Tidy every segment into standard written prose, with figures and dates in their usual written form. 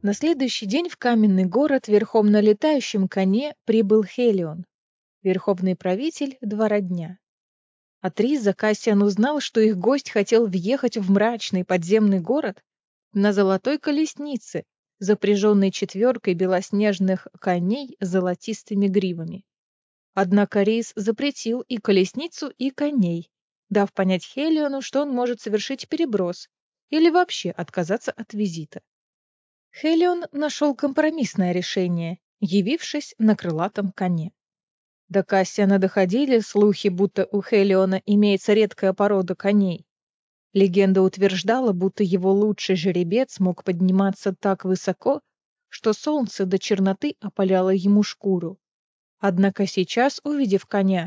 На следующий день в каменный город верхом на летающем коне прибыл Хелион, верховный правитель двора дня. От Риза Кассиан узнал, что их гость хотел въехать в мрачный подземный город на золотой колеснице, запряженной четверкой белоснежных коней с золотистыми гривами. Однако Риз запретил и колесницу, и коней, дав понять Хелиону, что он может совершить переброс или вообще отказаться от визита. Хелион нашел компромиссное решение, явившись на крылатом коне. До Кассиана доходили слухи, будто у Хелиона имеется редкая порода коней. Легенда утверждала, будто его лучший жеребец мог подниматься так высоко, что солнце до черноты опаляло ему шкуру. Однако сейчас, увидев коня,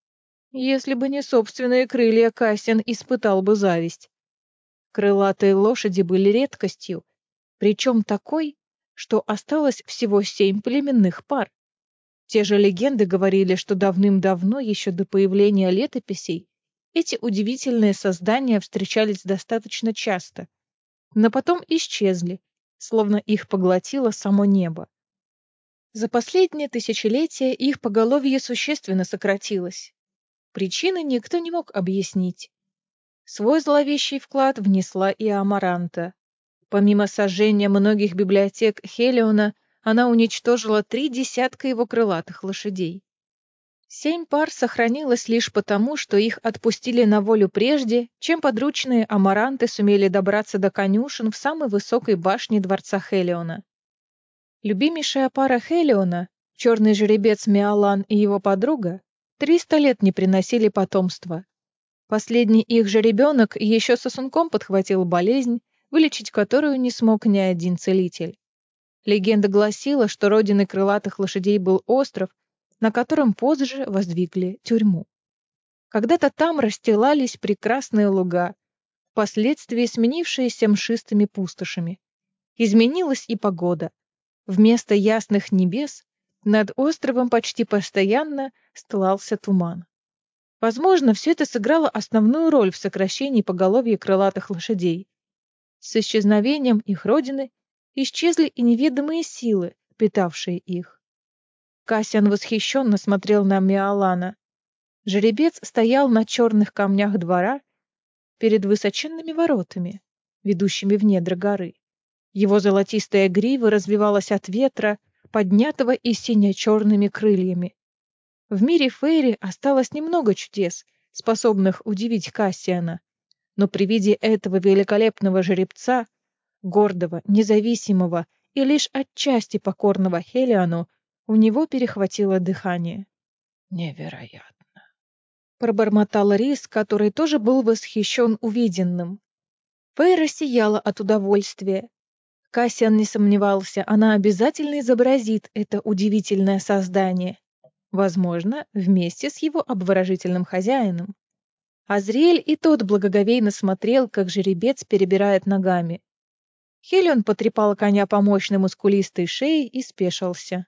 если бы не собственные крылья, Кассиан испытал бы зависть. Крылатые лошади были редкостью, причем такой, что осталось всего 7 племенных пар. Те же легенды говорили, что давным-давно, еще до появления летописей, эти удивительные создания встречались достаточно часто, но потом исчезли, словно их поглотило само небо. За последние тысячелетия их поголовье существенно сократилось. Причины никто не мог объяснить. Свой зловещий вклад внесла и Амаранта. Помимо сожжения многих библиотек Хелиона, она уничтожила 3 десятка его крылатых лошадей. 7 пар сохранилось лишь потому, что их отпустили на волю прежде, чем подручные Амаранты сумели добраться до конюшен в самой высокой башне дворца Хелиона. Любимейшая пара Хелиона, черный жеребец Миолан и его подруга, 300 лет не приносили потомства. Последний их жеребенок еще сосунком подхватил болезнь, вылечить которую не смог ни один целитель. Легенда гласила, что родиной крылатых лошадей был остров, на котором позже воздвигли тюрьму. Когда-то там расстилались прекрасные луга, впоследствии сменившиеся мшистыми пустошами. Изменилась и погода. Вместо ясных небес над островом почти постоянно стлался туман. Возможно, все это сыграло основную роль в сокращении поголовья крылатых лошадей. С исчезновением их родины исчезли и неведомые силы, питавшие их. Кассиан восхищенно смотрел на Миолана. Жеребец стоял на черных камнях двора перед высоченными воротами, ведущими в недра горы. Его золотистая грива развивалась от ветра, поднятого и сине-черными крыльями. В мире Фейри осталось немного чудес, способных удивить Кассиана, но при виде этого великолепного жеребца, гордого, независимого и лишь отчасти покорного Хелиону, у него перехватило дыхание. «Невероятно!» — пробормотал Рис, который тоже был восхищен увиденным. Фейра сияла от удовольствия. Кассиан не сомневался, она обязательно изобразит это удивительное создание. Возможно, вместе с его обворожительным хозяином. Азриэль и тот благоговейно смотрел, как жеребец перебирает ногами. Хелион потрепал коня по мощной мускулистой шее и спешился.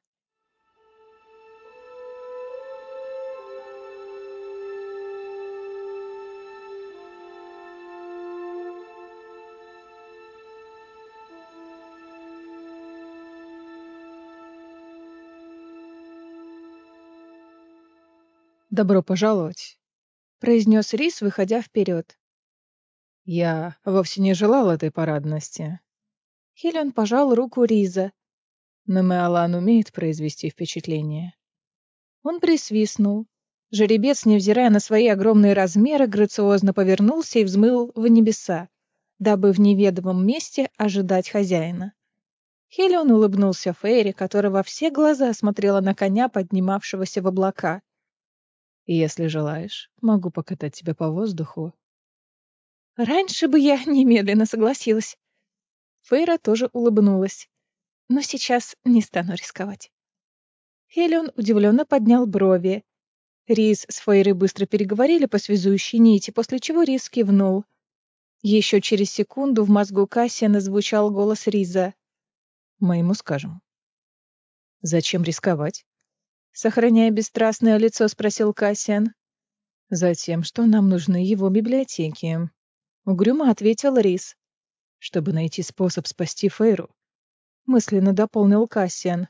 «Добро пожаловать», — произнес Рис, выходя вперед. «Я вовсе не желал этой парадности». Хелион пожал руку Риза. Но Меолан умеет произвести впечатление. Он присвистнул. Жеребец, невзирая на свои огромные размеры, грациозно повернулся и взмыл в небеса, дабы в неведомом месте ожидать хозяина. Хелион улыбнулся Фейре, которая во все глаза смотрела на коня, поднимавшегося в облака. «Если желаешь, могу покатать тебя по воздуху». «Раньше бы я немедленно согласилась». Фейра тоже улыбнулась. «Но сейчас не стану рисковать». Хелион удивленно поднял брови. Рис с Фейрой быстро переговорили по связующей нити, после чего Рис кивнул. Еще через секунду в мозгу Кассиана звучал голос Риза. «Мы ему скажем». «Зачем рисковать?» Сохраняя бесстрастное лицо, спросил Кассиан. «Затем, что нам нужны его библиотеки», — угрюмо ответил Рис. «Чтобы найти способ спасти Фейру. мысленно дополнил Кассиан.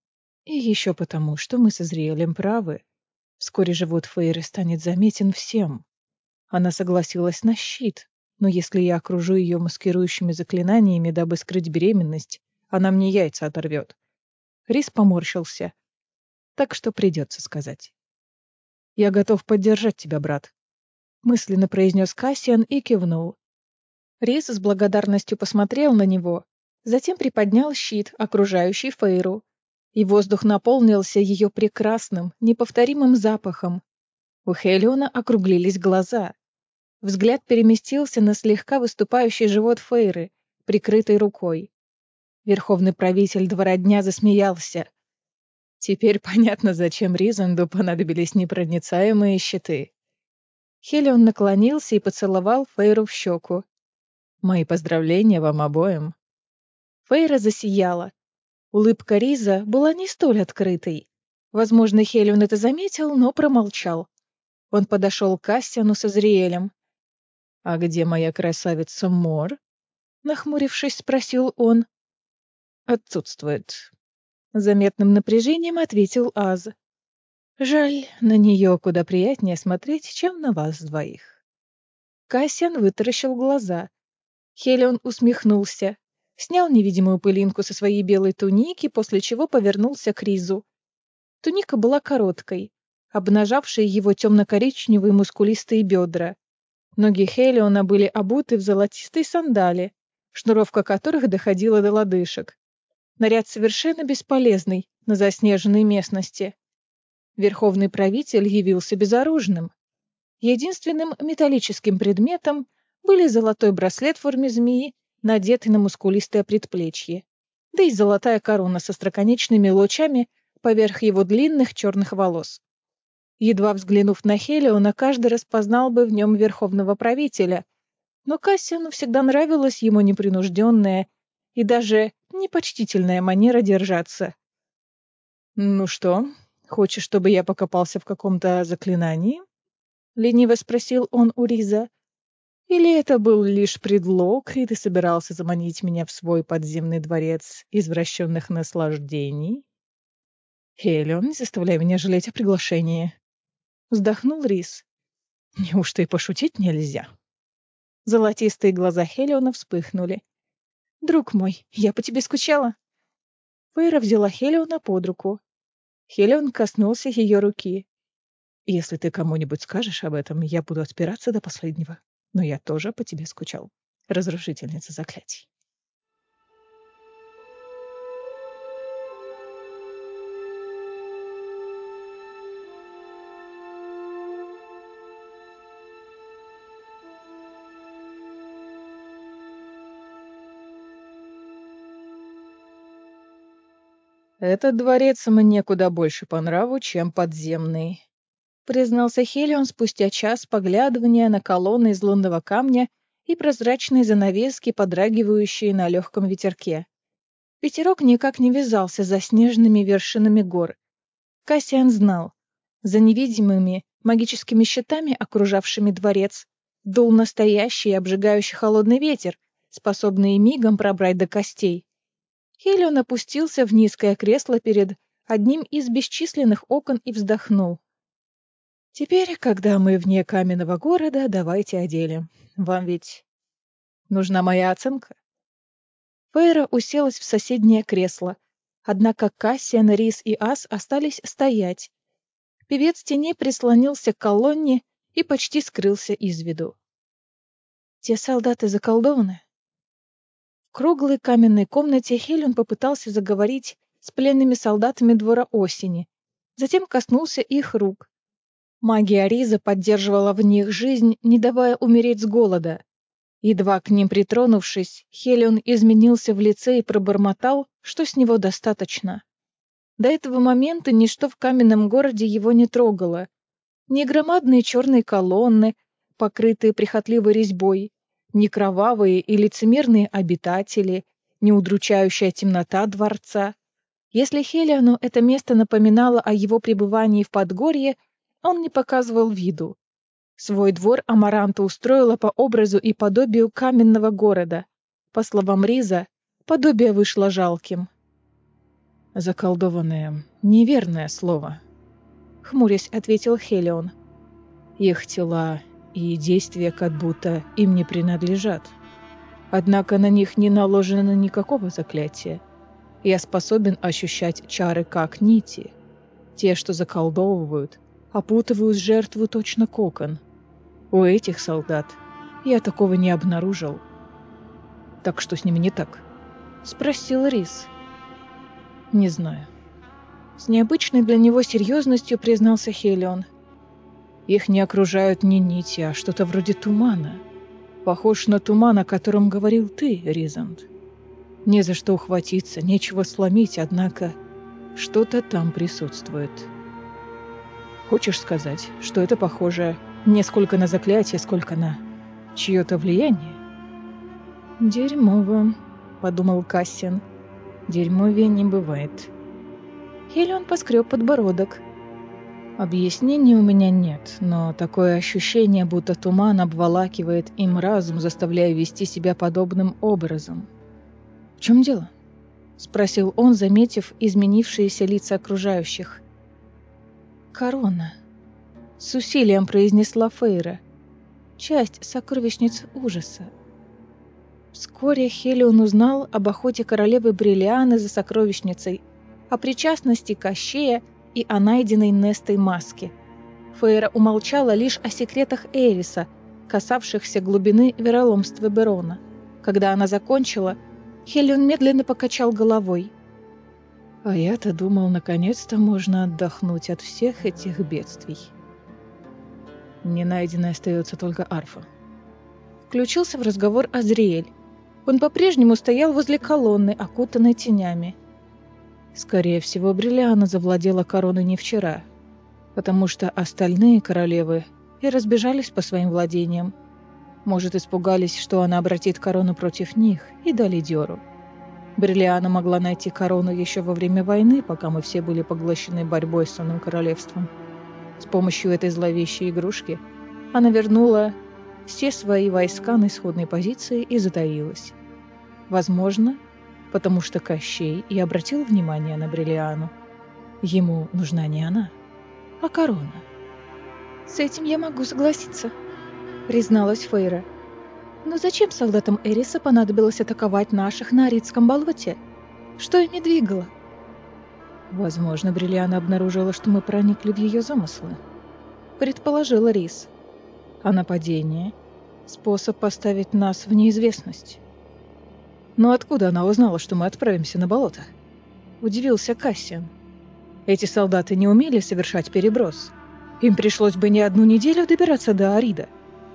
И еще потому, что мы с Изриэлем правы. Вскоре живот Фейры станет заметен всем. Она согласилась на щит, но если я окружу ее маскирующими заклинаниями, дабы скрыть беременность, она мне яйца оторвет. Рис поморщился. Так что придется сказать. «Я готов поддержать тебя, брат», — мысленно произнес Кассиан и кивнул. Рис с благодарностью посмотрел на него, затем приподнял щит, окружающий Фейру, и воздух наполнился ее прекрасным, неповторимым запахом. У Хелиона округлились глаза. Взгляд переместился на слегка выступающий живот Фейры, прикрытый рукой. Верховный правитель двора дня засмеялся. Теперь понятно, зачем Ризанду понадобились непроницаемые щиты. Хелион наклонился и поцеловал Фейру в щеку. «Мои поздравления вам обоим». Фейра засияла. Улыбка Риза была не столь открытой. Возможно, Хелион это заметил, но промолчал. Он подошел к Кассиану с Азриэлем. «А где моя красавица Мор?» Нахмурившись, спросил он. «Отсутствует». Заметным напряжением ответил Аз. «Жаль, на нее куда приятнее смотреть, чем на вас двоих». Кассиан вытаращил глаза. Хелион усмехнулся, снял невидимую пылинку со своей белой туники, после чего повернулся к Ризу. Туника была короткой, обнажавшей его темно-коричневые мускулистые бедра. Ноги Хелиона были обуты в золотистые сандали, шнуровка которых доходила до лодыжек. Наряд совершенно бесполезный на заснеженной местности. Верховный правитель явился безоружным. Единственным металлическим предметом были золотой браслет в форме змеи, надетый на мускулистое предплечье, да и золотая корона со остроконечными лучами поверх его длинных черных волос. Едва взглянув на Хелиона, каждый распознал бы в нем верховного правителя, но Кассиану всегда нравилась его непринужденная и даже непочтительная манера держаться. «Ну что, хочешь, чтобы я покопался в каком-то заклинании?» — лениво спросил он у Риза. «Или это был лишь предлог, и ты собирался заманить меня в свой подземный дворец извращенных наслаждений?» «Хелион, не заставляй меня жалеть о приглашении», — вздохнул Риз. «Неужто и пошутить нельзя?» Золотистые глаза Хелиона вспыхнули. «Друг мой, я по тебе скучала». Фейра взяла Хелиона под руку. Хелион коснулся ее руки. «Если ты кому-нибудь скажешь об этом, я буду отпираться до последнего. Но я тоже по тебе скучал. Разрушительница заклятий». «Этот дворец мне куда больше по нраву, чем подземный», — признался Хелион спустя час поглядывания на колонны из лунного камня и прозрачные занавески, подрагивающие на легком ветерке. Ветерок никак не вязался за снежными вершинами гор. Кассиан знал, за невидимыми магическими щитами, окружавшими дворец, дул настоящий обжигающий холодный ветер, способный мигом пробрать до костей. Хелион опустился в низкое кресло перед одним из бесчисленных окон и вздохнул. «Теперь, когда мы вне каменного города, давайте о деле. Вам ведь нужна моя оценка?» Фейра уселась в соседнее кресло, однако Кассиан, Рис и Ас остались стоять. Певец теней прислонился к колонне и почти скрылся из виду. «Те солдаты заколдованы?» В круглой каменной комнате Хелион попытался заговорить с пленными солдатами двора осени, затем коснулся их рук. Магия Риза поддерживала в них жизнь, не давая умереть с голода. Едва к ним притронувшись, Хелион изменился в лице и пробормотал, что с него достаточно. До этого момента ничто в каменном городе его не трогало. Ни громадные черные колонны, покрытые прихотливой резьбой, ни кровавые и лицемерные обитатели, ни удручающая темнота дворца. Если Хелиану это место напоминало о его пребывании в Подгорье, он не показывал виду. Свой двор Амаранта устроила по образу и подобию каменного города. По словам Риза, подобие вышло жалким. Заколдованное — неверное слово, — хмурясь ответил Хелион. Их тела и действия как будто им не принадлежат. Однако на них не наложено никакого заклятия. Я способен ощущать чары как нити. Те, что заколдовывают, опутывают жертву точно кокон. У этих солдат я такого не обнаружил. Так что с ними не так? Спросил Рис. Не знаю. С необычной для него серьезностью признался Хелион. Их не окружают ни нити, а что-то вроде тумана. Похож на туман, о котором говорил ты, Ризанд. Не за что ухватиться, нечего сломить, однако что-то там присутствует. Хочешь сказать, что это похоже не сколько на заклятие, сколько на чье-то влияние? Дерьмово, подумал Кассиан. Дерьмовее не бывает. Хелион поскреб подбородок. Объяснений у меня нет, но такое ощущение, будто туман обволакивает им разум, заставляя вести себя подобным образом. «В чем дело?» — спросил он, заметив изменившиеся лица окружающих. «Корона», — с усилием произнесла Фейра. «Часть сокровищниц ужаса». Вскоре Хелион узнал об охоте королевы Бриллианы за сокровищницей, о причастности Кощея и о найденной Нестой маске. Фейра умолчала лишь о секретах Эриса, касавшихся глубины вероломства Берона. Когда она закончила, Хелион медленно покачал головой. А я-то думал, наконец-то можно отдохнуть от всех этих бедствий. Не найденной остается только арфа. Включился в разговор Азриэль. Он по-прежнему стоял возле колонны, окутанной тенями. Скорее всего, Бриллиана завладела короной не вчера, потому что остальные королевы и разбежались по своим владениям. Может, испугались, что она обратит корону против них, и дали дёру. Бриллиана могла найти корону еще во время войны, пока мы все были поглощены борьбой с Сонным королевством. С помощью этой зловещей игрушки она вернула все свои войска на исходные позиции и затаилась. Возможно, потому что Кощей и обратил внимание на Бриллиану. Ему нужна не она, а корона. «С этим я могу согласиться», — призналась Фейра. «Но зачем солдатам Эриса понадобилось атаковать наших на Аридском болоте? Что ими двигало?» «Возможно, Бриллиана обнаружила, что мы проникли в ее замыслы», — предположила Рис. «А нападение — способ поставить нас в неизвестность». «Но откуда она узнала, что мы отправимся на болото?» — удивился Кассиан. «Эти солдаты не умели совершать переброс. Им пришлось бы не одну неделю добираться до Арида».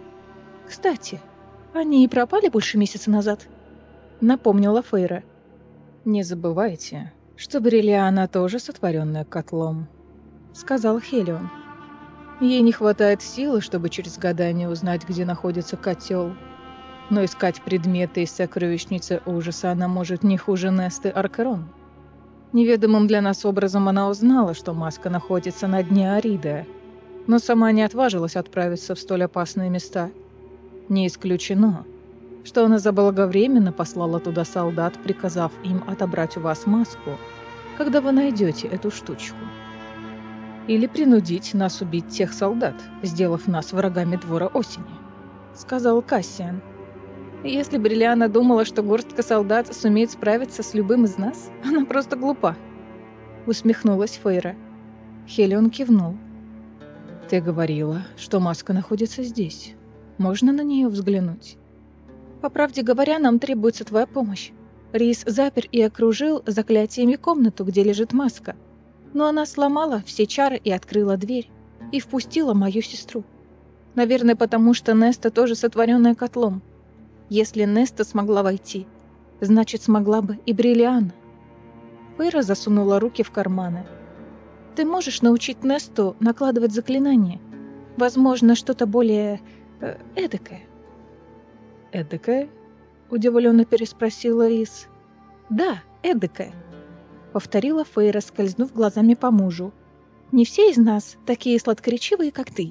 «Кстати, они и пропали больше месяца назад», — напомнила Фейра. «Не забывайте, что Бриллиана тоже сотворенная котлом», — сказал Хелион. «Ей не хватает силы, чтобы через гадание узнать, где находится котел. Но искать предметы из сокровищницы ужаса она может не хуже Несты Аркерон. Неведомым для нас образом она узнала, что маска находится на дне Арида, но сама не отважилась отправиться в столь опасные места. Не исключено, что она заблаговременно послала туда солдат, приказав им отобрать у вас маску, когда вы найдете эту штучку. Или принудить нас убить тех солдат, сделав нас врагами двора осени», — сказал Кассиан. «Если Бриллиана думала, что горстка солдат сумеет справиться с любым из нас, она просто глупа», — усмехнулась Фейра. Хелион кивнул. «Ты говорила, что маска находится здесь. Можно на нее взглянуть?» «По правде говоря, нам требуется твоя помощь. Рис запер и окружил заклятиями комнату, где лежит маска. Но она сломала все чары и открыла дверь. И впустила мою сестру. Наверное, потому что Неста тоже сотворенная котлом. Если Неста смогла войти, значит, смогла бы и Бриллиана». Фейра засунула руки в карманы. «Ты можешь научить Несту накладывать заклинания? Возможно, что-то более... эдакое». «Эдакое?» — удивленно переспросила Рис. «Да, эдакое», — повторила Фейра, скользнув глазами по мужу. «Не все из нас такие сладкоречивые, как ты».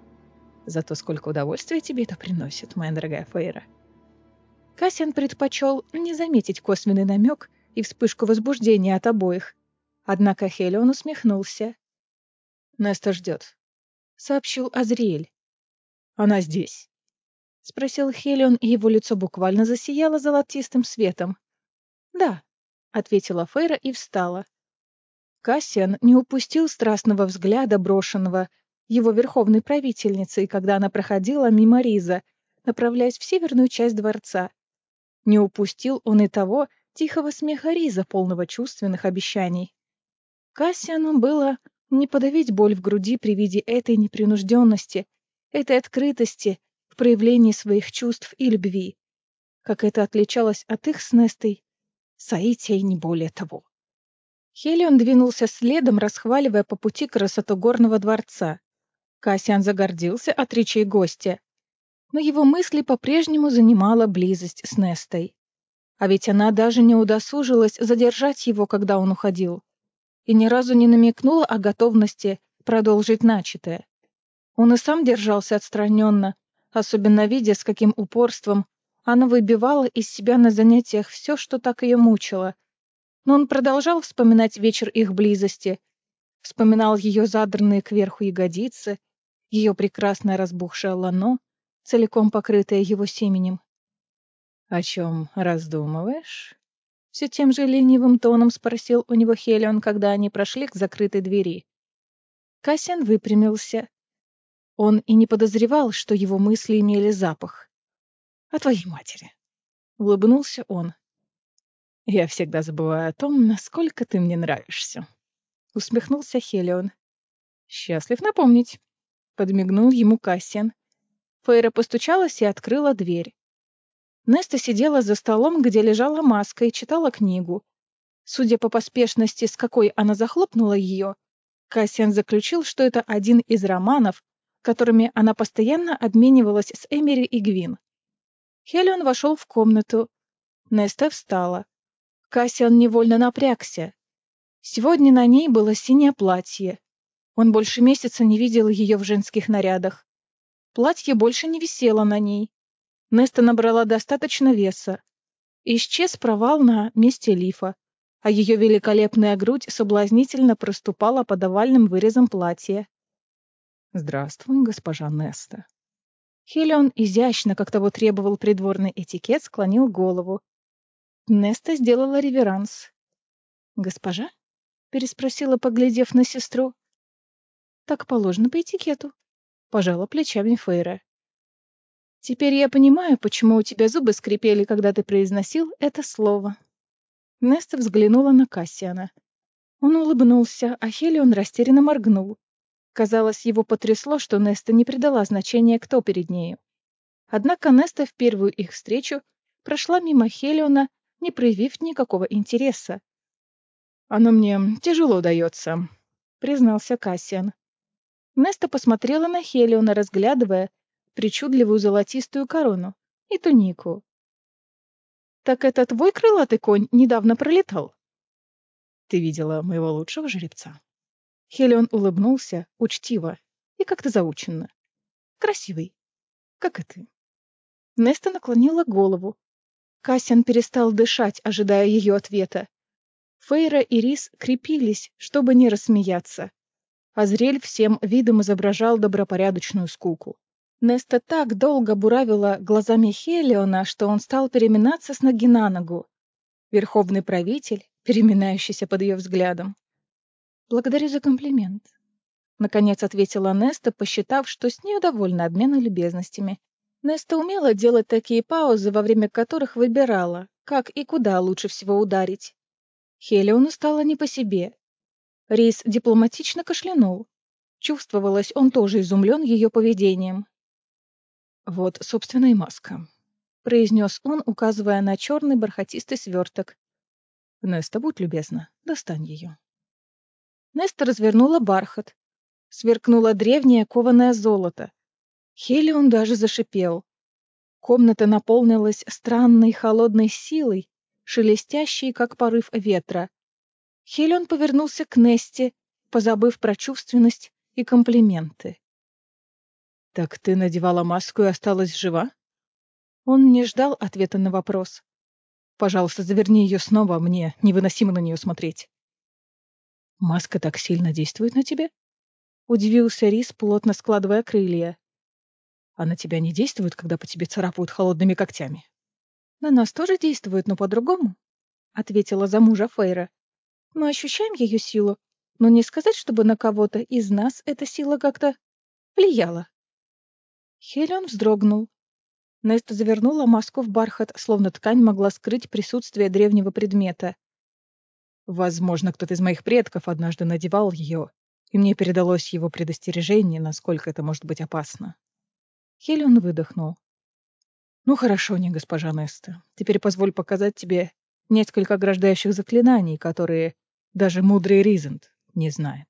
«Зато сколько удовольствия тебе это приносит, моя дорогая Фейра». Кассиан предпочел не заметить косвенный намек и вспышку возбуждения от обоих. Однако Хелион усмехнулся. «Неста ждет», — сообщил Азриэль. «Она здесь?» — спросил Хелион, и его лицо буквально засияло золотистым светом. «Да», — ответила Фейра и встала. Кассиан не упустил страстного взгляда, брошенного его верховной правительницей, когда она проходила мимо Риза, направляясь в северную часть дворца. Не упустил он и того тихого смеха Риза, полного чувственных обещаний. Кассиану было не подавить боль в груди при виде этой непринужденности, этой открытости в проявлении своих чувств и любви, как это отличалось от их с Нестой соития и не более того. Хелион двинулся следом, расхваливая по пути красоту горного дворца. Кассиан загордился от речей гостя, но его мысли по-прежнему занимала близость с Нестой. А ведь она даже не удосужилась задержать его, когда он уходил, и ни разу не намекнула о готовности продолжить начатое. Он и сам держался отстраненно, особенно видя, с каким упорством она выбивала из себя на занятиях все, что так ее мучило. Но он продолжал вспоминать вечер их близости, вспоминал ее задранные кверху ягодицы, ее прекрасное разбухшее лано, целиком покрытое его семенем. «О чем раздумываешь?» Все тем же ленивым тоном спросил у него Хелион, когда они прошли к закрытой двери. Кассиан выпрямился. Он и не подозревал, что его мысли имели запах. «О твоей матери», — улыбнулся он. «Я всегда забываю о том, насколько ты мне нравишься», — усмехнулся Хелион. «Счастлив напомнить», — подмигнул ему Кассиан. Фейра постучалась и открыла дверь. Неста сидела за столом, где лежала маска, и читала книгу. Судя по поспешности, с какой она захлопнула ее, Кассиан заключил, что это один из романов, которыми она постоянно обменивалась с Эмери и Гвин. Хелион вошел в комнату. Неста встала. Кассиан невольно напрягся. Сегодня на ней было синее платье. Он больше месяца не видел ее в женских нарядах. Платье больше не висело на ней. Неста набрала достаточно веса. Исчез провал на месте лифа, а ее великолепная грудь соблазнительно проступала под овальным вырезом платья. «Здравствуй, госпожа Неста». Хелион изящно, как того требовал придворный этикет, склонил голову. Неста сделала реверанс. «Госпожа?» — переспросила, поглядев на сестру. «Так положено по этикету», — пожала плечами Фейра. «Теперь я понимаю, почему у тебя зубы скрипели, когда ты произносил это слово». Неста взглянула на Кассиана. Он улыбнулся, а Хелион растерянно моргнул. Казалось, его потрясло, что Неста не придала значения, кто перед нею. Однако Неста в первую их встречу прошла мимо Хелиона, не проявив никакого интереса. «Оно мне тяжело дается», — признался Кассиан. Неста посмотрела на Хелиона, разглядывая причудливую золотистую корону и тунику. «Так это твой крылатый конь недавно пролетал?» «Ты видела моего лучшего жеребца?» Хелион улыбнулся учтиво и как-то заученно. «Красивый, как и ты». Неста наклонила голову. Кассиан перестал дышать, ожидая ее ответа. Фейра и Рис крепились, чтобы не рассмеяться. Азриэль всем видом изображал добропорядочную скуку. Неста так долго буравила глазами Хелиона, что он стал переминаться с ноги на ногу. Верховный правитель, переминающийся под ее взглядом. «Благодарю за комплимент», — наконец ответила Неста, посчитав, что с нею довольна обменом любезностями. Неста умела делать такие паузы, во время которых выбирала, как и куда лучше всего ударить. Хелиону стало не по себе. Рис дипломатично кашлянул. Чувствовалось, он тоже изумлен ее поведением. «Вот, собственно, и маска», — произнес он, указывая на черный бархатистый сверток. «Неста, будь любезна, достань ее». Неста развернула бархат. Сверкнуло древнее кованое золото. Хелион даже зашипел. Комната наполнилась странной холодной силой, шелестящей, как порыв ветра. Хелион повернулся к Несте, позабыв про чувственность и комплименты. «Так ты надевала маску и осталась жива?» Он не ждал ответа на вопрос. «Пожалуйста, заверни ее снова, мне невыносимо на нее смотреть». «Маска так сильно действует на тебя?» — удивился Рис, плотно складывая крылья. «А на тебя не действует, когда по тебе царапают холодными когтями?» «На нас тоже действует, но по-другому», — ответила за мужа Фейра. «Мы ощущаем ее силу, но не сказать, чтобы на кого-то из нас эта сила как-то влияла». Хелион вздрогнул. Неста завернула маску в бархат, словно ткань могла скрыть присутствие древнего предмета. «Возможно, кто-то из моих предков однажды надевал ее, и мне передалось его предостережение, насколько это может быть опасно». Хелион выдохнул. «Ну хорошо, не госпожа Неста. Теперь позволь показать тебе несколько ограждающих заклинаний, которые даже мудрый Ризент не знает».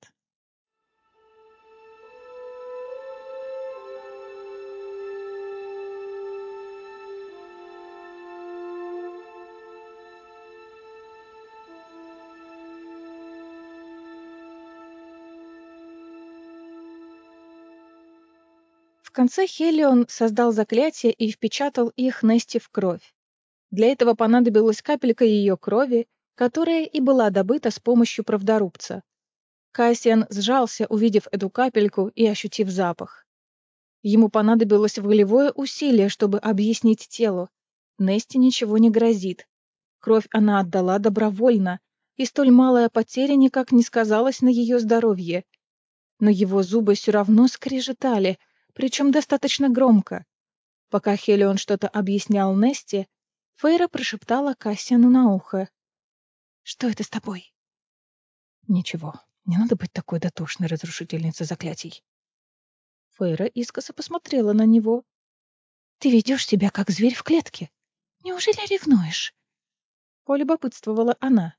В конце Хелион создал заклятие и впечатал их Несте в кровь. Для этого понадобилась капелька ее крови, которая и была добыта с помощью правдорубца. Кассиан сжался, увидев эту капельку и ощутив запах. Ему понадобилось волевое усилие, чтобы объяснить телу. Несте ничего не грозит. Кровь она отдала добровольно, и столь малая потеря никак не сказалась на ее здоровье. Но его зубы все равно скрежетали, причем достаточно громко. Пока Хелион что-то объяснял Несте, Фейра прошептала Кассиану на ухо. «Что это с тобой?» «Ничего, не надо быть такой дотошной разрушительницей заклятий». Фейра искоса посмотрела на него. «Ты ведешь себя, как зверь в клетке. Неужели ревнуешь?» Полюбопытствовала она.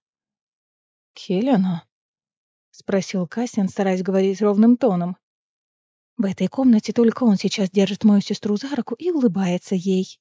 «К Хелиану?» — спросил Кассиан, стараясь говорить ровным тоном. «В этой комнате только он сейчас держит мою сестру за руку и улыбается ей».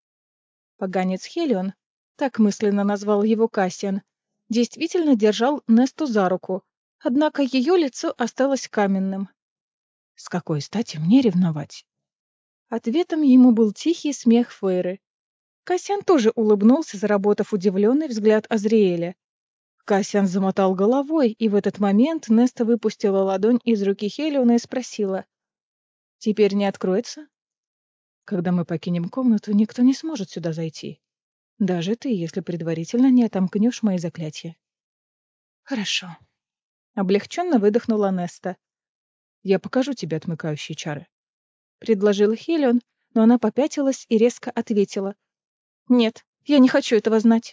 Поганец Хелион, так мысленно назвал его Кассиан, действительно держал Несту за руку, однако ее лицо осталось каменным. «С какой стати мне ревновать?» Ответом ему был тихий смех Фейры. Кассиан тоже улыбнулся, заработав удивленный взгляд Азриэля. Кассиан замотал головой, и в этот момент Неста выпустила ладонь из руки Хелиона и спросила. «Теперь не откроется?» «Когда мы покинем комнату, никто не сможет сюда зайти. Даже ты, если предварительно не отомкнешь мои заклятия». «Хорошо». Облегченно выдохнула Неста. «Я покажу тебе отмыкающие чары», — предложил Хелион, но она попятилась и резко ответила. «Нет, я не хочу этого знать».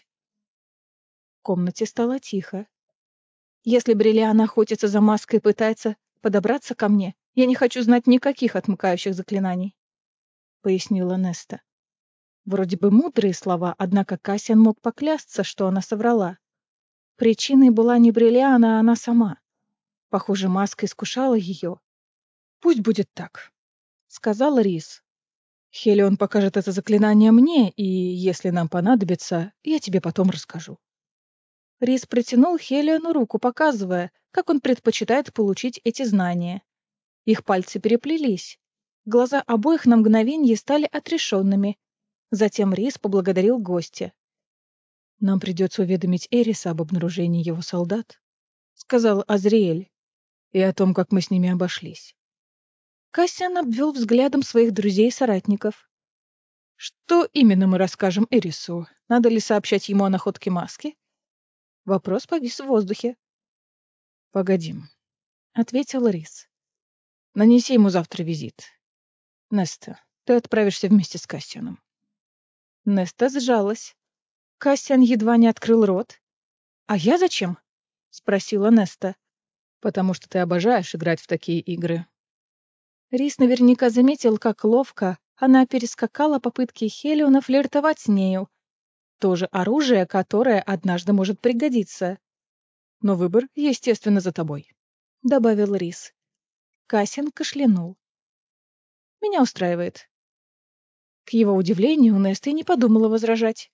В комнате стало тихо. «Если Бриллиан охотится за маской и пытается подобраться ко мне, я не хочу знать никаких отмыкающих заклинаний», — пояснила Неста. Вроде бы мудрые слова, однако Кассиан мог поклясться, что она соврала. Причиной была не Бриллиана, а она сама. Похоже, маска искушала ее. «Пусть будет так», — сказал Рис. «Хелион покажет это заклинание мне, и, если нам понадобится, я тебе потом расскажу». Рис протянул Хелиону руку, показывая, как он предпочитает получить эти знания. Их пальцы переплелись. Глаза обоих на мгновенье стали отрешенными. Затем Рис поблагодарил гостя. «Нам придется уведомить Эриса об обнаружении его солдат», — сказал Азриэль, — «и о том, как мы с ними обошлись». Кассиан обвел взглядом своих друзей и соратников. «Что именно мы расскажем Эрису? Надо ли сообщать ему о находке маски?» Вопрос повис в воздухе. «Погодим», — ответил Рис. «Нанеси ему завтра визит. Неста, ты отправишься вместе с Кассианом». Неста сжалась. Кассиан едва не открыл рот. «А я зачем?» — спросила Неста. «Потому что ты обожаешь играть в такие игры». Рис наверняка заметил, как ловко она перескакала попытки Хелиона флиртовать с нею. Тоже оружие, которое однажды может пригодиться. «Но выбор, естественно, за тобой», — добавил Рис. Кассиан кашлянул. «Меня устраивает». К его удивлению, Неста и не подумала возражать.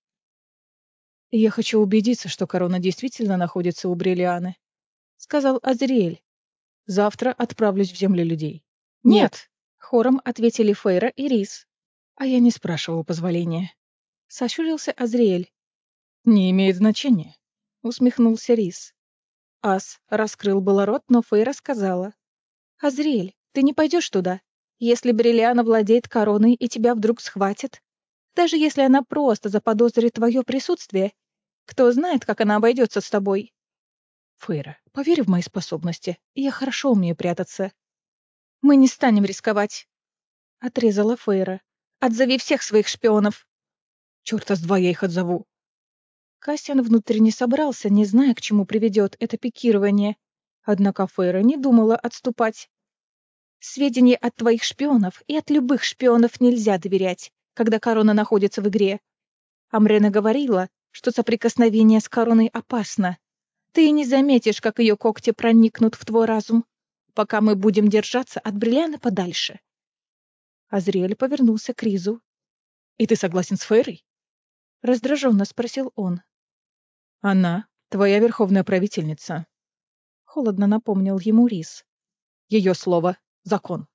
«Я хочу убедиться, что корона действительно находится у Бриллианы», — сказал Азриэль. «Завтра отправлюсь в землю людей». «Нет», — хором ответили Фейра и Рис. «А я не спрашивал позволения». Сощурился Азриэль. «Не имеет значения», — усмехнулся Рис. Ас раскрыл было рот, но Фейра сказала: «Азриэль, ты не пойдешь туда. Если Бриллиана владеет короной и тебя вдруг схватит, даже если она просто заподозрит твое присутствие, кто знает, как она обойдется с тобой». «Фейра, поверь в мои способности, я хорошо умею прятаться». «Мы не станем рисковать», — отрезала Фейра. «Отзови всех своих шпионов». «Чёрта с два я их отзову». Кассиан внутренне собрался, не зная, к чему приведет это пикирование. Однако Фейра не думала отступать. «Сведения от твоих шпионов и от любых шпионов нельзя доверять, когда корона находится в игре. Амрена говорила, что соприкосновение с короной опасно. Ты и не заметишь, как ее когти проникнут в твой разум, пока мы будем держаться от Бриллиана подальше». Азриэль повернулся к Ризу. «И ты согласен с Фейрой?» Раздраженно спросил он. «Она твоя верховная правительница», — холодно напомнил ему Риз. «Ее слово — закон».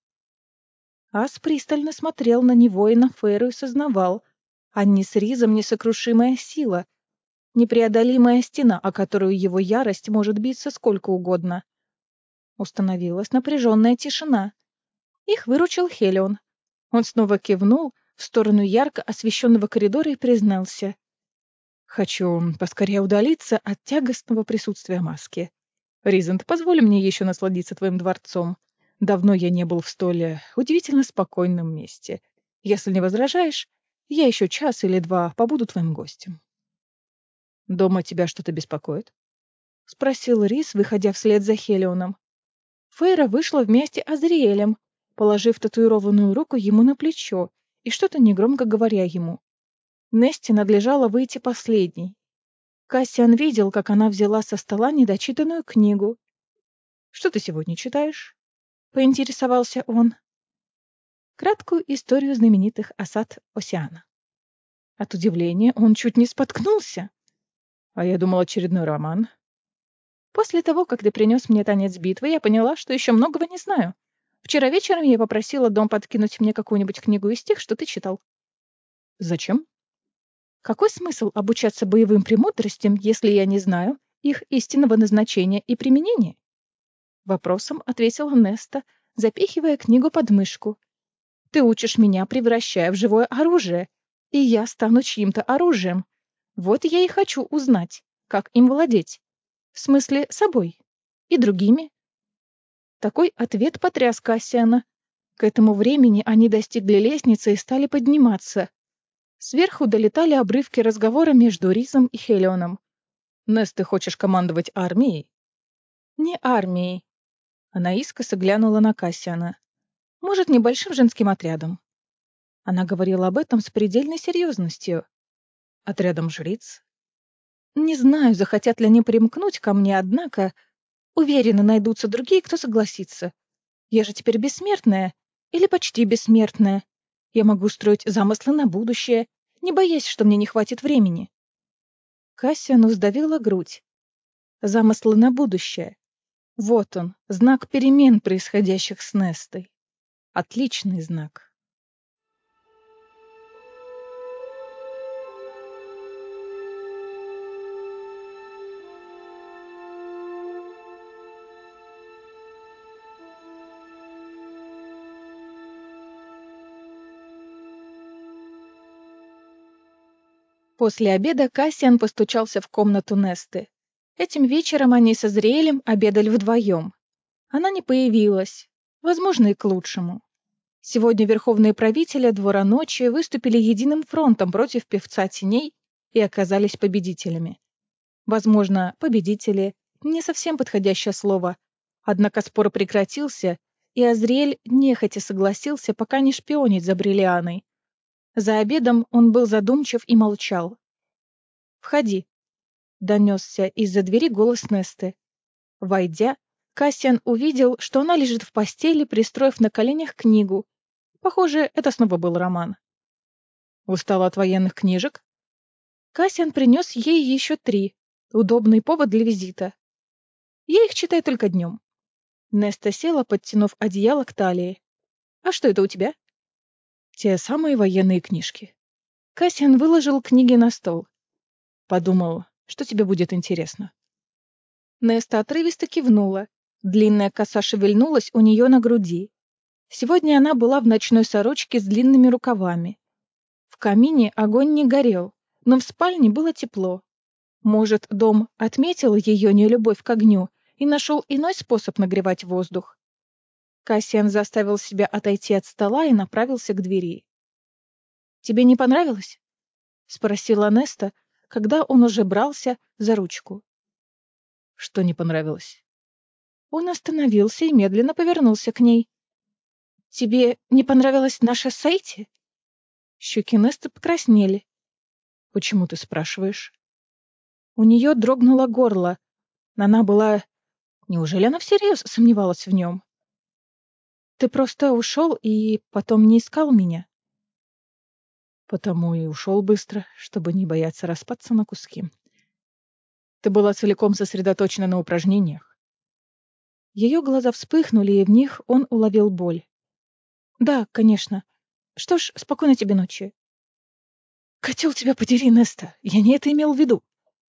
Ас пристально смотрел на него и на Фейру и сознавал, они с Ризом несокрушимая сила, непреодолимая стена, о которую его ярость может биться сколько угодно. Установилась напряженная тишина. Их выручил Хелион. Он снова кивнул в сторону ярко освещенного коридора и признался: «Хочу поскорее удалиться от тягостного присутствия маски. Ризент, позволь мне еще насладиться твоим дворцом. Давно я не был в столь удивительно спокойном месте. Если не возражаешь, я еще час или два побуду твоим гостем». «Дома тебя что-то беспокоит?» — спросил Риз, выходя вслед за Хелионом. Фейра вышла вместе с Азриэлем, положив татуированную руку ему на плечо и что-то негромко говоря ему. Несте надлежало выйти последней. Кассиан видел, как она взяла со стола недочитанную книгу. «Что ты сегодня читаешь?» — поинтересовался он. Краткую историю знаменитых осад Осиана. От удивления он чуть не споткнулся. «А я думал, очередной роман». «После того, как ты принес мне танец битвы, я поняла, что еще многого не знаю. Вчера вечером я попросила дом подкинуть мне какую-нибудь книгу из тех, что ты читал». «Зачем?» «Какой смысл обучаться боевым премудростям, если я не знаю их истинного назначения и применения?» Вопросом ответила Неста, запихивая книгу под мышку. «Ты учишь меня, превращая в живое оружие, и я стану чьим-то оружием. Вот я и хочу узнать, как им владеть. В смысле, собой и другими». Такой ответ потряс Кассиана. К этому времени они достигли лестницы и стали подниматься. Сверху долетали обрывки разговора между Ризом и Хелионом. «Нест, ты хочешь командовать армией?» «Не армией». Она искоса глянула на Кассиана. «Может, небольшим женским отрядом». Она говорила об этом с предельной серьезностью. «Отрядом жриц?» «Не знаю, захотят ли они примкнуть ко мне, однако уверенно найдутся другие, кто согласится. Я же теперь бессмертная или почти бессмертная. Я могу строить замыслы на будущее, не боясь, что мне не хватит времени». Кассиану сдавила грудь. Замыслы на будущее. Вот он, знак перемен, происходящих с Нестой. Отличный знак. После обеда Кассиан постучался в комнату Несты. Этим вечером они со Зриэлем обедали вдвоем. Она не появилась. Возможно, и к лучшему. Сегодня верховные правители Двора Ночи выступили единым фронтом против Певца Теней и оказались победителями. Возможно, победители — не совсем подходящее слово. Однако спор прекратился, и Азриэль нехотя согласился пока не шпионить за Бриллианой. За обедом он был задумчив и молчал. «Входи», — донесся из-за двери голос Несты. Войдя, Кассиан увидел, что она лежит в постели, пристроив на коленях книгу. Похоже, это снова был роман. «Устала от военных книжек?» Кассиан принес ей еще 3. Удобный повод для визита. «Я их читаю только днем». Неста села, подтянув одеяло к талии. «А что это у тебя?» «Те самые военные книжки». Кассиан выложил книги на стол. Подумал, что тебе будет интересно. Неста отрывисто кивнула. Длинная коса шевельнулась у нее на груди. Сегодня она была в ночной сорочке с длинными рукавами. В камине огонь не горел, но в спальне было тепло. Может, дом отметил ее нелюбовь к огню и нашел иной способ нагревать воздух. Кассиан заставил себя отойти от стола и направился к двери. «Тебе не понравилось?» — спросила Неста, когда он уже брался за ручку. Что не понравилось? Он остановился и медленно повернулся к ней. «Тебе не понравилось наше Сейти?» Щеки Несты покраснели. Почему ты спрашиваешь? У нее дрогнуло горло. Она была... Неужели она всерьез сомневалась в нем? «Ты просто ушел и потом не искал меня?» Потому и ушел быстро, чтобы не бояться распаться на куски. Ты была целиком сосредоточена на упражнениях. Ее глаза вспыхнули, и в них он уловил боль. «Да, конечно. Что ж, спокойной тебе ночи». Котел тебя подери, Неста, я не это имел в виду.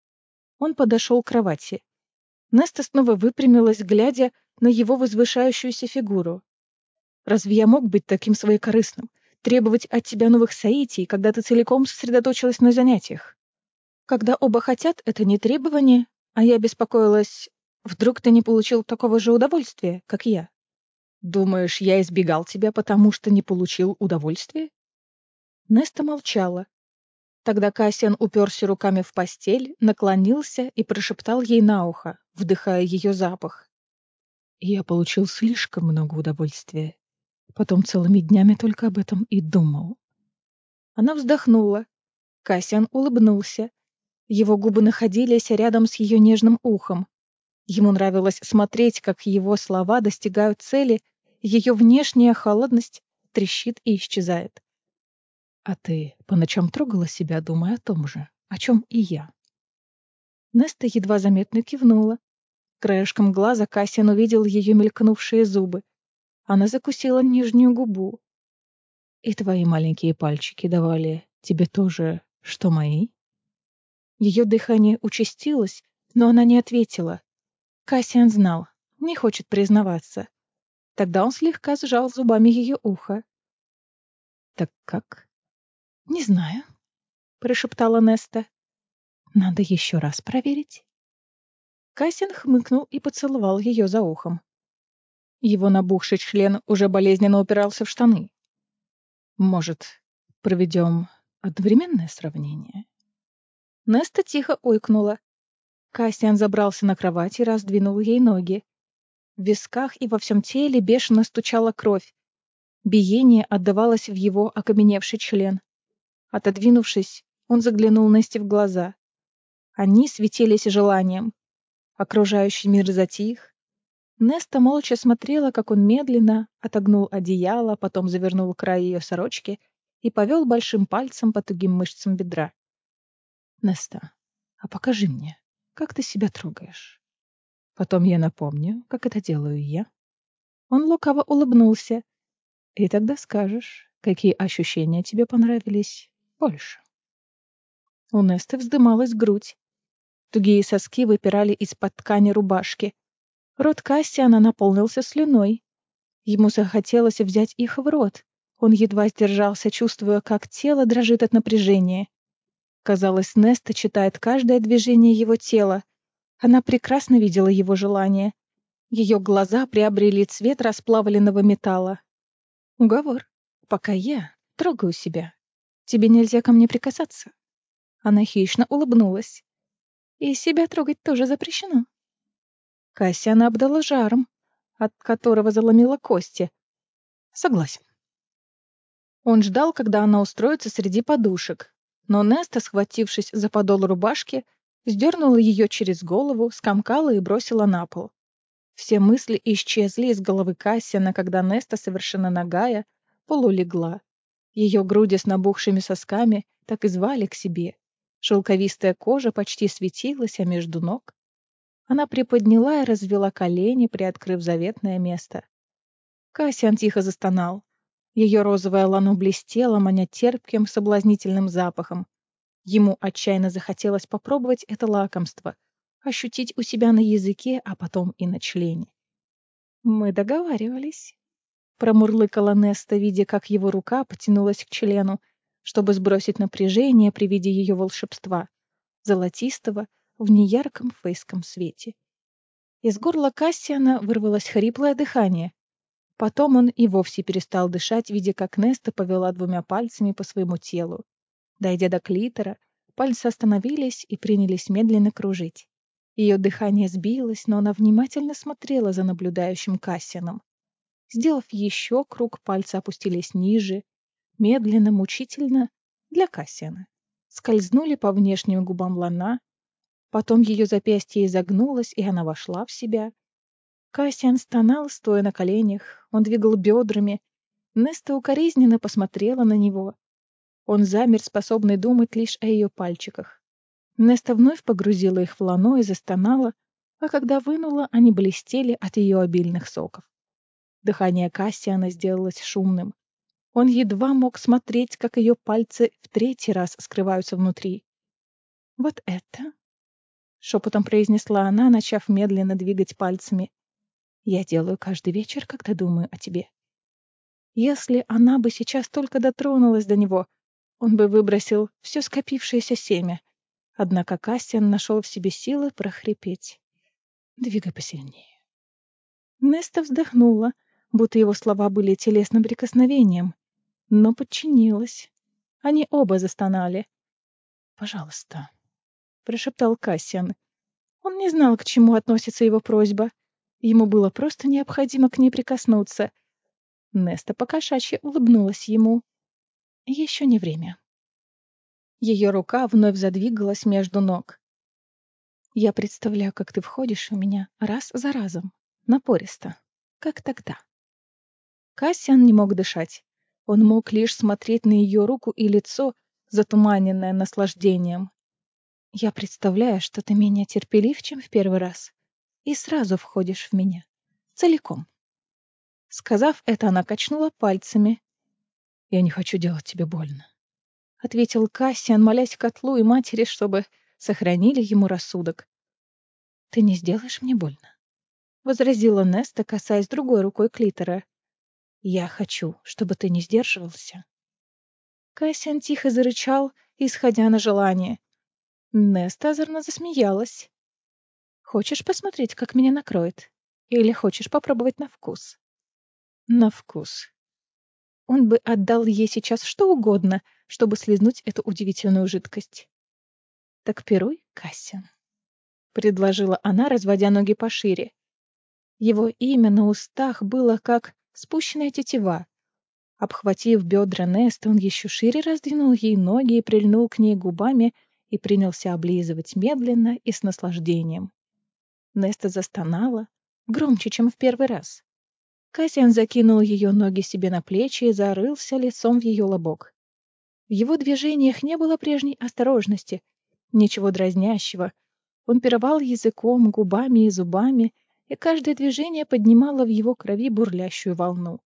Он подошел к кровати. Неста снова выпрямилась, глядя на его возвышающуюся фигуру. Разве я мог быть таким своекорыстным? Требовать от тебя новых соитий, когда ты целиком сосредоточилась на занятиях? Когда оба хотят, это не требование, а я беспокоилась, вдруг ты не получил такого же удовольствия, как я. Думаешь, я избегал тебя, потому что не получил удовольствия? Неста молчала. Тогда Кассиан уперся руками в постель, наклонился и прошептал ей на ухо, вдыхая ее запах. Я получил слишком много удовольствия. Потом целыми днями только об этом и думал. Она вздохнула. Кассиан улыбнулся. Его губы находились рядом с ее нежным ухом. Ему нравилось смотреть, как его слова достигают цели, ее внешняя холодность трещит и исчезает. А ты по ночам трогала себя, думая о том же, о чем и я? Неста едва заметно кивнула. Краешком глаза Кассиан увидел ее мелькнувшие зубы. Она закусила нижнюю губу. И твои маленькие пальчики давали тебе тоже, что мои? Ее дыхание участилось, но она не ответила. Кассиан знал, не хочет признаваться. Тогда он слегка сжал зубами ее ухо. Так как? «Не знаю», — прошептала Неста. Надо еще раз проверить. Кассиан хмыкнул и поцеловал ее за ухом. Его набухший член уже болезненно упирался в штаны. Может, проведем одновременное сравнение? Неста тихо ойкнула. Кассиан забрался на кровать и раздвинул ей ноги. В висках и во всем теле бешено стучала кровь. Биение отдавалось в его окаменевший член. Отодвинувшись, он заглянул Несте в глаза. Они светились желанием. Окружающий мир затих. Неста молча смотрела, как он медленно отогнул одеяло, потом завернул край ее сорочки и повел большим пальцем по тугим мышцам бедра. Неста, а покажи мне, как ты себя трогаешь. Потом я напомню, как это делаю я. Он лукаво улыбнулся. И тогда скажешь, какие ощущения тебе понравились больше. У Несты вздымалась грудь. Тугие соски выпирали из-под ткани рубашки. Рот Кассиана наполнился слюной. Ему захотелось взять их в рот. Он едва сдержался, чувствуя, как тело дрожит от напряжения. Казалось, Неста читает каждое движение его тела. Она прекрасно видела его желание. Ее глаза приобрели цвет расплавленного металла. «Уговор. Пока я трогаю себя. Тебе нельзя ко мне прикасаться». Она хищно улыбнулась. «И себя трогать тоже запрещено». Кассиана обдала жаром, от которого заломила кости. Согласен. Он ждал, когда она устроится среди подушек. Но Неста, схватившись за подол рубашки, сдернула ее через голову, скомкала и бросила на пол. Все мысли исчезли из головы Кассиана, когда Неста, совершенно нагая, полулегла. Ее груди с набухшими сосками так и звали к себе. Шелковистая кожа почти светилась, а между ног. Она приподняла и развела колени, приоткрыв заветное место. Кассиан тихо застонал. Ее розовое лано блестело, маня терпким, соблазнительным запахом. Ему отчаянно захотелось попробовать это лакомство. ощутить у себя на языке, а потом и на члене. «Мы договаривались», — промурлыкала Неста, видя, как его рука потянулась к члену, чтобы сбросить напряжение при виде ее волшебства, золотистого, в неярком фейском свете. Из горла Кассиана вырвалось хриплое дыхание. Потом он и вовсе перестал дышать, видя, как Неста повела двумя пальцами по своему телу. Дойдя до клитора, пальцы остановились и принялись медленно кружить. Ее дыхание сбилось, но она внимательно смотрела за наблюдающим Кассианом. Сделав еще круг, пальцы опустились ниже, медленно, мучительно, для Кассиана. Скользнули по внешним губам лана, потом ее запястье изогнулось, и она вошла в себя. Кассиан стонал, стоя на коленях, он двигал бедрами. Неста укоризненно посмотрела на него. Он замер, способный думать лишь о ее пальчиках. Неста вновь погрузила их в лано и застонала, а когда вынула, они блестели от ее обильных соков. Дыхание Кассиана сделалось шумным. Он едва мог смотреть, как ее пальцы в третий раз скрываются внутри. «Вот это?» — шепотом произнесла она, начав медленно двигать пальцами. «Я делаю каждый вечер, когда думаю о тебе». Если она бы сейчас только дотронулась до него, он бы выбросил все скопившееся семя. Однако Кассиан нашел в себе силы прохрипеть. «Двигай посильнее». Неста вздохнула, будто его слова были телесным прикосновением, но подчинилась. Они оба застонали. «Пожалуйста», — прошептал Кассиан. Он не знал, к чему относится его просьба. Ему было просто необходимо к ней прикоснуться. Неста покошачьи улыбнулась ему. Еще не время. Ее рука вновь задвигалась между ног. «Я представляю, как ты входишь в меня раз за разом, напористо, как тогда». Кассиан не мог дышать. Он мог лишь смотреть на ее руку и лицо, затуманенное наслаждением. «Я представляю, что ты менее терпелив, чем в первый раз, и сразу входишь в меня. Целиком». Сказав это, она качнула пальцами. «Я не хочу делать тебе больно», — ответил Кассиан, молясь котлу и матери, чтобы сохранили ему рассудок. «Ты не сделаешь мне больно», — возразила Неста, касаясь другой рукой клитора. «Я хочу, чтобы ты не сдерживался». Кассиан тихо зарычал, исходя на желание. Неста озорно засмеялась. «Хочешь посмотреть, как меня накроет? Или хочешь попробовать на вкус?» «На вкус». Он бы отдал ей сейчас что угодно, чтобы слизнуть эту удивительную жидкость. «Так пируй, Кассиан», — предложила она, разводя ноги пошире. Его имя на устах было как спущенная тетива. Обхватив бедра Несты, он еще шире раздвинул ей ноги и прильнул к ней губами и принялся облизывать медленно и с наслаждением. Неста застонала, громче, чем в первый раз. Кассиан закинул ее ноги себе на плечи и зарылся лицом в ее лобок. В его движениях не было прежней осторожности, ничего дразнящего. Он пировал языком, губами и зубами, и каждое движение поднимало в его крови бурлящую волну.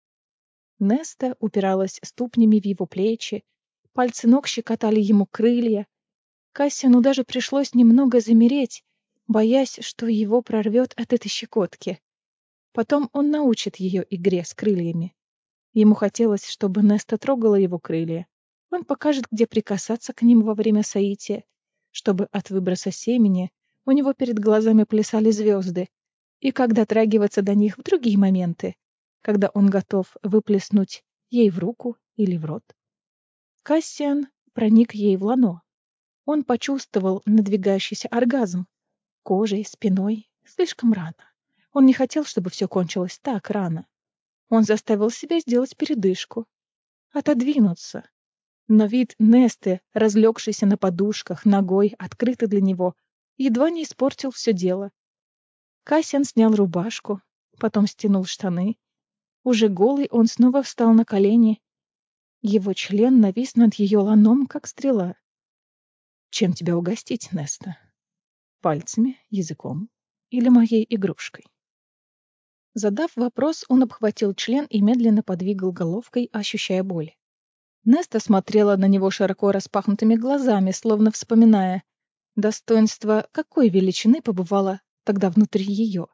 Неста упиралась ступнями в его плечи, пальцы ног щекотали ему крылья. Кассиану даже пришлось немного замереть, боясь, что его прорвет от этой щекотки. Потом он научит ее игре с крыльями. Ему хотелось, чтобы Неста трогала его крылья. Он покажет, где прикасаться к ним во время соития, чтобы от выброса семени у него перед глазами плясали звезды, и как дотрагиваться до них в другие моменты, когда он готов выплеснуть ей в руку или в рот. Кассиан проник ей в лоно. Он почувствовал надвигающийся оргазм кожей, спиной, слишком рано. Он не хотел, чтобы все кончилось так рано. Он заставил себя сделать передышку, отодвинуться. Но вид Несты, разлегшейся на подушках, ногой, открытый для него, едва не испортил все дело. Кассиан снял рубашку, потом стянул штаны. Уже голый он снова встал на колени. Его член навис над ее ланом, как стрела. «Чем тебя угостить, Неста? Пальцами, языком или моей игрушкой?» Задав вопрос, он обхватил член и медленно подвигал головкой, ощущая боль. Неста смотрела на него широко распахнутыми глазами, словно вспоминая. Достоинство какой величины побывало тогда внутри ее?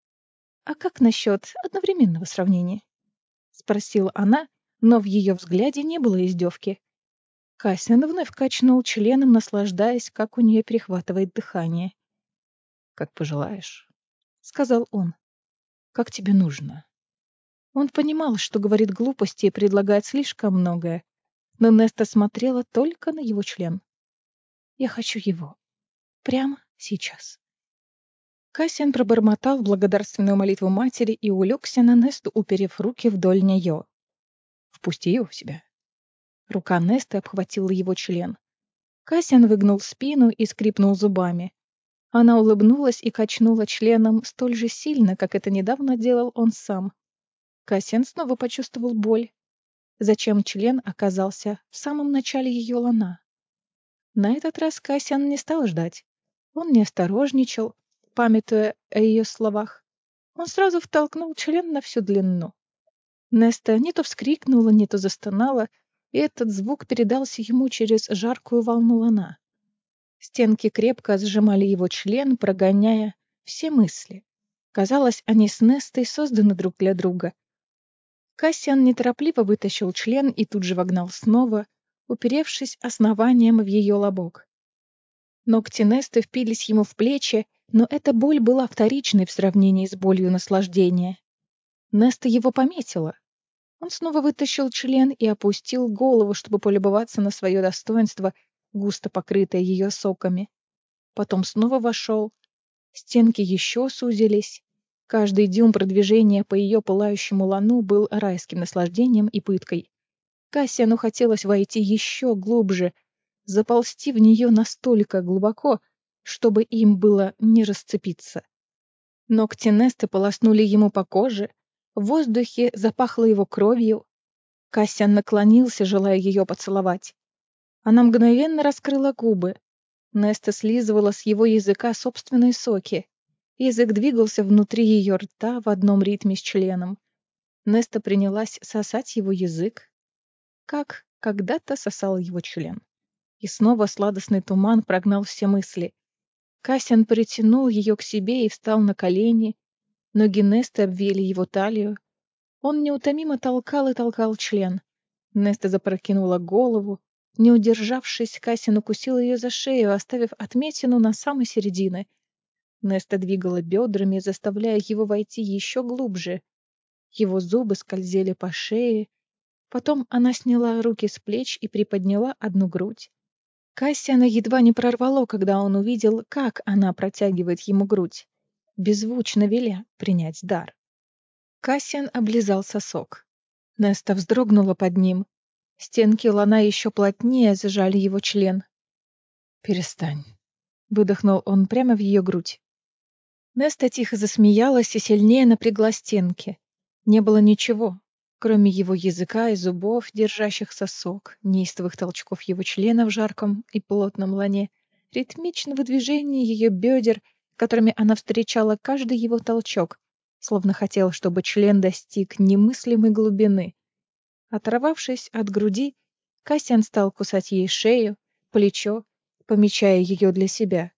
«А как насчет одновременного сравнения?» — спросила она, но в ее взгляде не было издевки. Кассиан вновь качнул членом, наслаждаясь, как у нее перехватывает дыхание. «Как пожелаешь», — сказал он. «Как тебе нужно?» Он понимал, что говорит глупости и предлагает слишком многое, но Неста смотрела только на его член. «Я хочу его. Прямо сейчас». Кассиан пробормотал благодарственную молитву матери и улегся на Несту, уперев руки вдоль нее. «Впусти его в себя». Рука Несты обхватила его член. Кассиан выгнул спину и скрипнул зубами. Она улыбнулась и качнула членом столь же сильно, как это недавно делал он сам. Кассиан снова почувствовал боль. Зачем член оказался в самом начале ее лона? На этот раз Кассиан не стал ждать. Он не осторожничал, памятуя о ее словах. Он сразу втолкнул член на всю длину. Неста не то вскрикнула, не то застонала, и этот звук передался ему через жаркую волну лона. Стенки крепко сжимали его член, прогоняя все мысли. Казалось, они с Нестой созданы друг для друга. Кассиан неторопливо вытащил член и тут же вогнал снова, уперевшись основанием в ее лобок. Ногти Несты впились ему в плечи, но эта боль была вторичной в сравнении с болью наслаждения. Неста его пометила. Он снова вытащил член и опустил голову, чтобы полюбоваться на свое достоинство, густо покрытое ее соками. Потом снова вошел. Стенки еще сузились. Каждый дюйм продвижения по ее пылающему лану был райским наслаждением и пыткой. Кассиану хотелось войти еще глубже, заползти в нее настолько глубоко, чтобы им было не расцепиться. Ногти Несты полоснули ему по коже, в воздухе запахло его кровью. Кассиан наклонился, желая ее поцеловать. Она мгновенно раскрыла губы. Неста слизывала с его языка собственные соки. Язык двигался внутри ее рта в одном ритме с членом. Неста принялась сосать его язык, как когда-то сосал его член. И снова сладостный туман прогнал все мысли. Кассиан притянул ее к себе и встал на колени. Ноги Несты обвили его талию. Он неутомимо толкал и толкал член. Неста запрокинула голову. Не удержавшись, Кассиан укусил ее за шею, оставив отметину на самой середине. Неста двигала бедрами, заставляя его войти еще глубже. Его зубы скользили по шее. Потом она сняла руки с плеч и приподняла одну грудь. Кассиана едва не прорвало, когда он увидел, как она протягивает ему грудь, беззвучно веля принять дар. Кассиан облизал сосок. Неста вздрогнула под ним. Стенки лона еще плотнее зажали его член. «Перестань», — выдохнул он прямо в ее грудь. Неста тихо засмеялась и сильнее напрягла стенки. Не было ничего, кроме его языка и зубов, держащих сосок, неистовых толчков его члена в жарком и плотном лоне, ритмичного движения ее бедер, которыми она встречала каждый его толчок, словно хотела, чтобы член достиг немыслимой глубины. Оторвавшись от груди, Кассиан стал кусать ей шею, плечо, помечая ее для себя.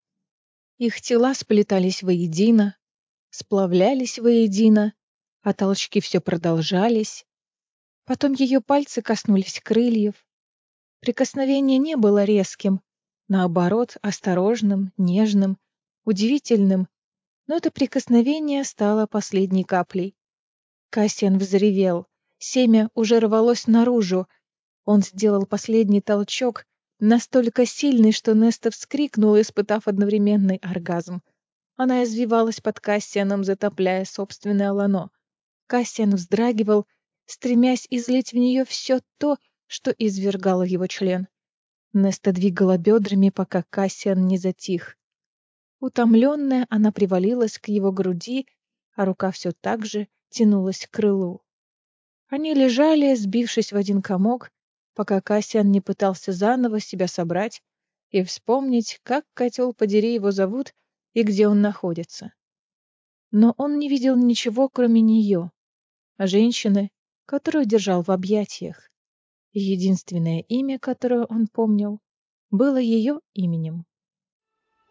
Их тела сплетались воедино, сплавлялись воедино, а толчки все продолжались. Потом ее пальцы коснулись крыльев. Прикосновение не было резким, наоборот, осторожным, нежным, удивительным, но это прикосновение стало последней каплей. Кассиан взревел. Семя уже рвалось наружу. Он сделал последний толчок, настолько сильный, что Неста вскрикнула, испытав одновременный оргазм. Она извивалась под Кассианом, затопляя собственное лоно. Кассиан вздрагивал, стремясь излить в нее все то, что извергало его член. Неста двигала бедрами, пока Кассиан не затих. Утомленная, она привалилась к его груди, а рука все так же тянулась к крылу. Они лежали, сбившись в один комок, пока Кассиан не пытался заново себя собрать и вспомнить, как, котел подери, его зовут и где он находится. Но он не видел ничего, кроме нее, женщины, которую держал в объятиях. И единственное имя, которое он помнил, было ее именем.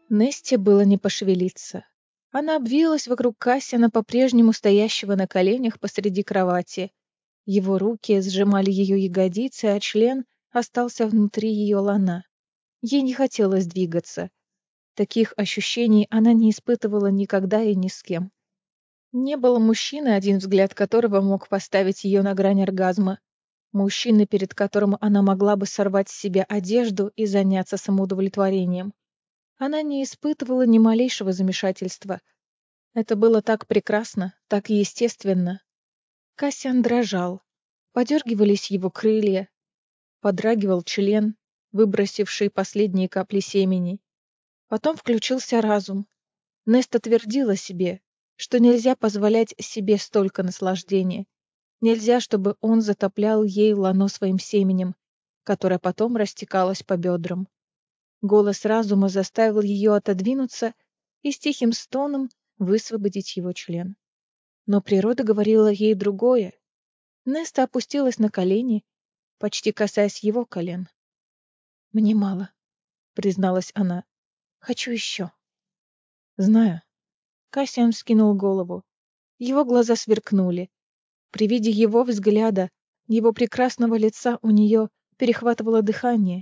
Несте было не пошевелиться. Она обвилась вокруг Кассиана, по-прежнему стоящего на коленях посреди кровати. Его руки сжимали ее ягодицы, а член остался внутри ее лона. Ей не хотелось двигаться. Таких ощущений она не испытывала никогда и ни с кем. Не было мужчины, один взгляд которого мог поставить ее на грань оргазма. Мужчины, перед которым она могла бы сорвать с себя одежду и заняться самоудовлетворением. Она не испытывала ни малейшего замешательства. Это было так прекрасно, так естественно. Кассиан дрожал. Подергивались его крылья. Подрагивал член, выбросивший последние капли семени. Потом включился разум. Неста твердила себе, что нельзя позволять себе столько наслаждения. Нельзя, чтобы он затоплял ей лоно своим семенем, которое потом растекалось по бедрам. Голос разума заставил ее отодвинуться и с тихим стоном высвободить его член. Но природа говорила ей другое. Неста опустилась на колени, почти касаясь его колен. «Мне мало», — призналась она. «Хочу еще». «Знаю». Кассиан вскинул голову. Его глаза сверкнули. При виде его взгляда, его прекрасного лица у нее перехватывало дыхание.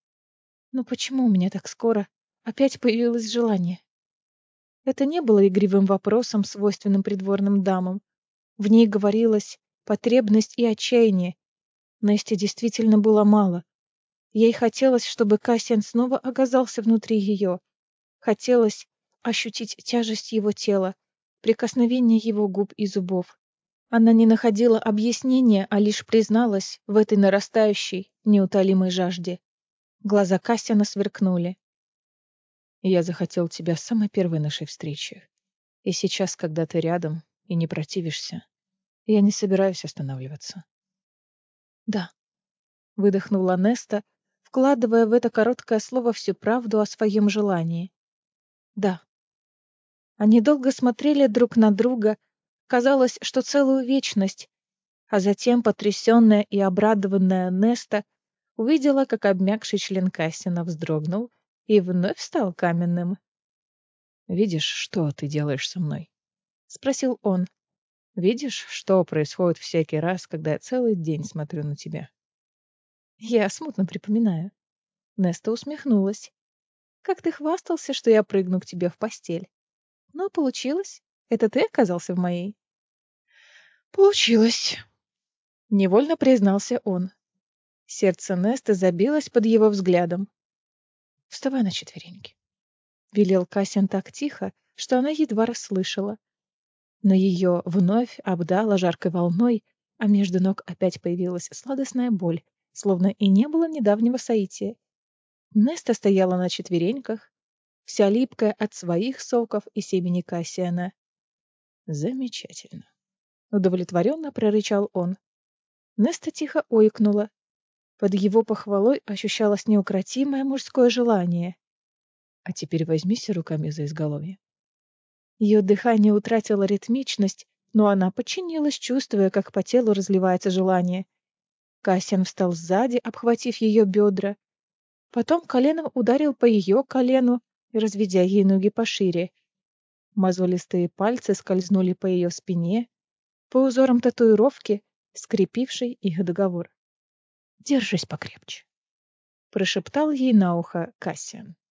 «Но почему у меня так скоро опять появилось желание?» Это не было игривым вопросом, свойственным придворным дамам. В ней говорилась потребность и отчаяние. Насте действительно было мало. Ей хотелось, чтобы Кассиан снова оказался внутри ее. Хотелось ощутить тяжесть его тела, прикосновение его губ и зубов. Она не находила объяснения, а лишь призналась в этой нарастающей, неутолимой жажде. Глаза Кассиана сверкнули. «Я захотел тебя с самой первой нашей встречи. И сейчас, когда ты рядом и не противишься, я не собираюсь останавливаться». «Да», — выдохнула Неста, вкладывая в это короткое слово всю правду о своем желании. «Да». Они долго смотрели друг на друга, казалось, что целую вечность, а затем потрясенная и обрадованная Неста увидела, как обмякший член Кассина вздрогнул и вновь стал каменным. «Видишь, что ты делаешь со мной?» — спросил он. «Видишь, что происходит всякий раз, когда я целый день смотрю на тебя?» Я смутно припоминаю. Неста усмехнулась. «Как ты хвастался, что я прыгну к тебе в постель. Но получилось. Это ты оказался в моей?» «Получилось», — невольно признался он. Сердце Несты забилось под его взглядом. «Вставай на четвереньки», — велел Кассиан так тихо, что она едва расслышала. Но ее вновь обдало жаркой волной, а между ног опять появилась сладостная боль, словно и не было недавнего соития. Неста стояла на четвереньках, вся липкая от своих соков и семени Кассиана. «Замечательно», — удовлетворенно прорычал он. Неста тихо ойкнула. Под его похвалой ощущалось неукротимое мужское желание. «А теперь возьмись руками за изголовье». Ее дыхание утратило ритмичность, но она подчинилась, чувствуя, как по телу разливается желание. Кассиан встал сзади, обхватив ее бедра. Потом коленом ударил по ее колену, разведя ей ноги пошире. Мозолистые пальцы скользнули по ее спине, по узорам татуировки, скрепившей их договор. «Держись покрепче», — прошептал ей на ухо Кассиан.